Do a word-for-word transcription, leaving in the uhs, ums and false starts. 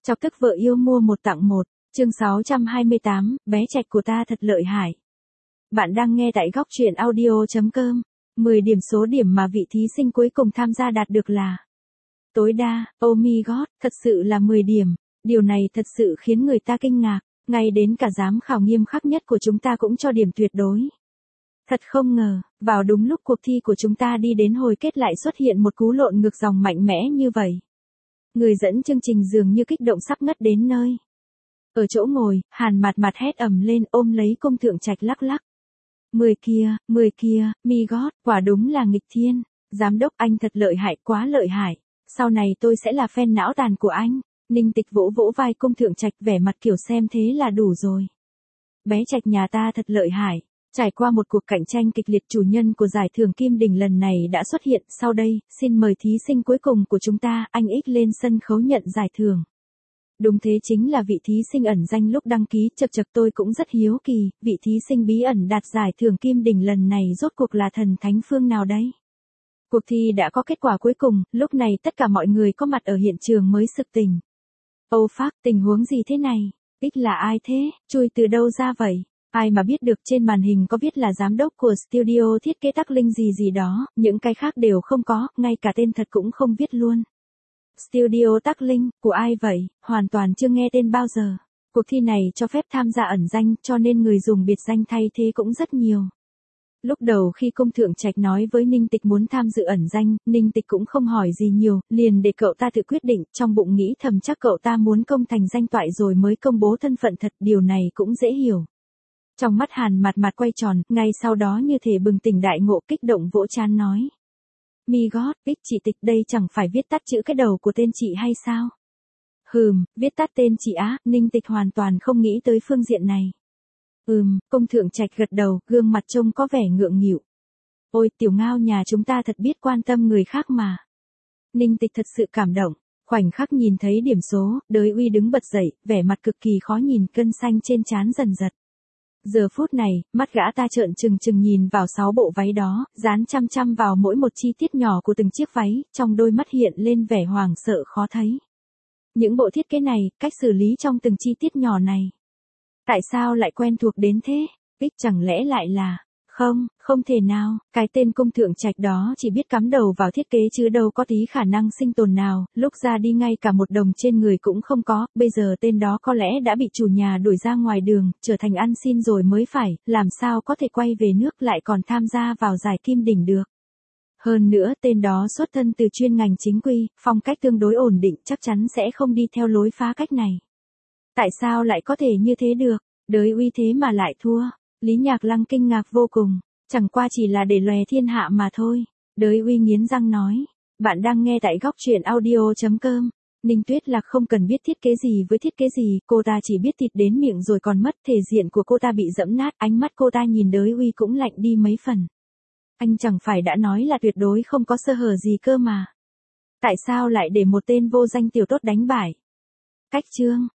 Chọc tức vợ yêu mua một tặng một, chương sáu trăm hai mươi tám, bé Trạch của ta thật lợi hại. Bạn đang nghe tại góc truyện audio chấm com. mười điểm số điểm mà vị thí sinh cuối cùng tham gia đạt được là tối đa, oh my god, thật sự là mười điểm. Điều này thật sự khiến người ta kinh ngạc, ngay đến cả giám khảo nghiêm khắc nhất của chúng ta cũng cho điểm tuyệt đối. Thật không ngờ, vào đúng lúc cuộc thi của chúng ta đi đến hồi kết lại xuất hiện một cú lộn ngược dòng mạnh mẽ như vậy. Người dẫn chương trình dường như kích động sắp ngất đến nơi. Ở chỗ ngồi, Hàn Mạt Mạt hét ầm lên ôm lấy Cung Thượng Trạch lắc lắc. Mười kia, mười kia, mi gót, quả đúng là nghịch thiên. Giám đốc anh thật lợi hại, quá lợi hại. Sau này tôi sẽ là fan não tàn của anh. Ninh Tịch vỗ vỗ vai Cung Thượng Trạch vẻ mặt kiểu xem thế là đủ rồi. Bé Trạch nhà ta thật lợi hại. Trải qua một cuộc cạnh tranh kịch liệt, chủ nhân của giải thưởng Kim Đình lần này đã xuất hiện. Sau đây, xin mời thí sinh cuối cùng của chúng ta, anh X lên sân khấu nhận giải thưởng. Đúng thế, chính là vị thí sinh ẩn danh lúc đăng ký. Chật chật, tôi cũng rất hiếu kỳ, vị thí sinh bí ẩn đạt giải thưởng Kim Đình lần này rốt cuộc là thần thánh phương nào đấy? Cuộc thi đã có kết quả cuối cùng, lúc này tất cả mọi người có mặt ở hiện trường mới sực tỉnh. Ô phác, tình huống gì thế này? X là ai thế? Chui từ đâu ra vậy? Ai mà biết được, trên màn hình có viết là giám đốc của studio thiết kế Tắc Linh gì gì đó, những cái khác đều không có, ngay cả tên thật cũng không viết luôn. Studio Tắc Linh, của ai vậy? Hoàn toàn chưa nghe tên bao giờ. Cuộc thi này cho phép tham gia ẩn danh, cho nên người dùng biệt danh thay thế cũng rất nhiều. Lúc đầu khi Cung Thượng Trạch nói với Ninh Tịch muốn tham dự ẩn danh, Ninh Tịch cũng không hỏi gì nhiều, liền để cậu ta tự quyết định, trong bụng nghĩ thầm chắc cậu ta muốn công thành danh toại rồi mới công bố thân phận thật, điều này cũng dễ hiểu. Trong mắt Hàn Mạt Mạt quay tròn, ngay sau đó như thể bừng tỉnh đại ngộ, kích động vỗ trán nói. Mi gót, X chị Tịch đây chẳng phải viết tắt chữ cái đầu của tên chị hay sao? Hừm, viết tắt tên chị á, Ninh Tịch hoàn toàn không nghĩ tới phương diện này. Ừm, Cung Thượng Trạch gật đầu, gương mặt trông có vẻ ngượng nghịu. Ôi, tiểu ngao nhà chúng ta thật biết quan tâm người khác mà. Ninh Tịch thật sự cảm động, khoảnh khắc nhìn thấy điểm số, Đới Uy đứng bật dậy, vẻ mặt cực kỳ khó nhìn, cân xanh trên trán dần giật. Giờ phút này, mắt gã ta trợn trừng trừng nhìn vào sáu bộ váy đó, dán chăm chăm vào mỗi một chi tiết nhỏ của từng chiếc váy, trong đôi mắt hiện lên vẻ hoảng sợ khó thấy. Những bộ thiết kế này, cách xử lý trong từng chi tiết nhỏ này. Tại sao lại quen thuộc đến thế? X chẳng lẽ lại là... Không, không thể nào, cái tên Cung Thượng Trạch đó chỉ biết cắm đầu vào thiết kế chứ đâu có tí khả năng sinh tồn nào, lúc ra đi ngay cả một đồng trên người cũng không có, bây giờ tên đó có lẽ đã bị chủ nhà đuổi ra ngoài đường, trở thành ăn xin rồi mới phải, làm sao có thể quay về nước lại còn tham gia vào giải Kim Đình được. Hơn nữa tên đó xuất thân từ chuyên ngành chính quy, phong cách tương đối ổn định, chắc chắn sẽ không đi theo lối phá cách này. Tại sao lại có thể như thế được? Đới Uy thế mà lại thua. Lý Nhạc Lăng kinh ngạc vô cùng, chẳng qua chỉ là để lòe thiên hạ mà thôi. Đới Uy nghiến răng nói, bạn đang nghe tại góc truyện audio chấm com. Ninh Tuyết Lạc không cần biết thiết kế gì với thiết kế gì, cô ta chỉ biết thịt đến miệng rồi còn mất, thể diện của cô ta bị dẫm nát, ánh mắt cô ta nhìn Đới Uy cũng lạnh đi mấy phần. Anh chẳng phải đã nói là tuyệt đối không có sơ hở gì cơ mà. Tại sao lại để một tên vô danh tiểu tốt đánh bại? Cách chương,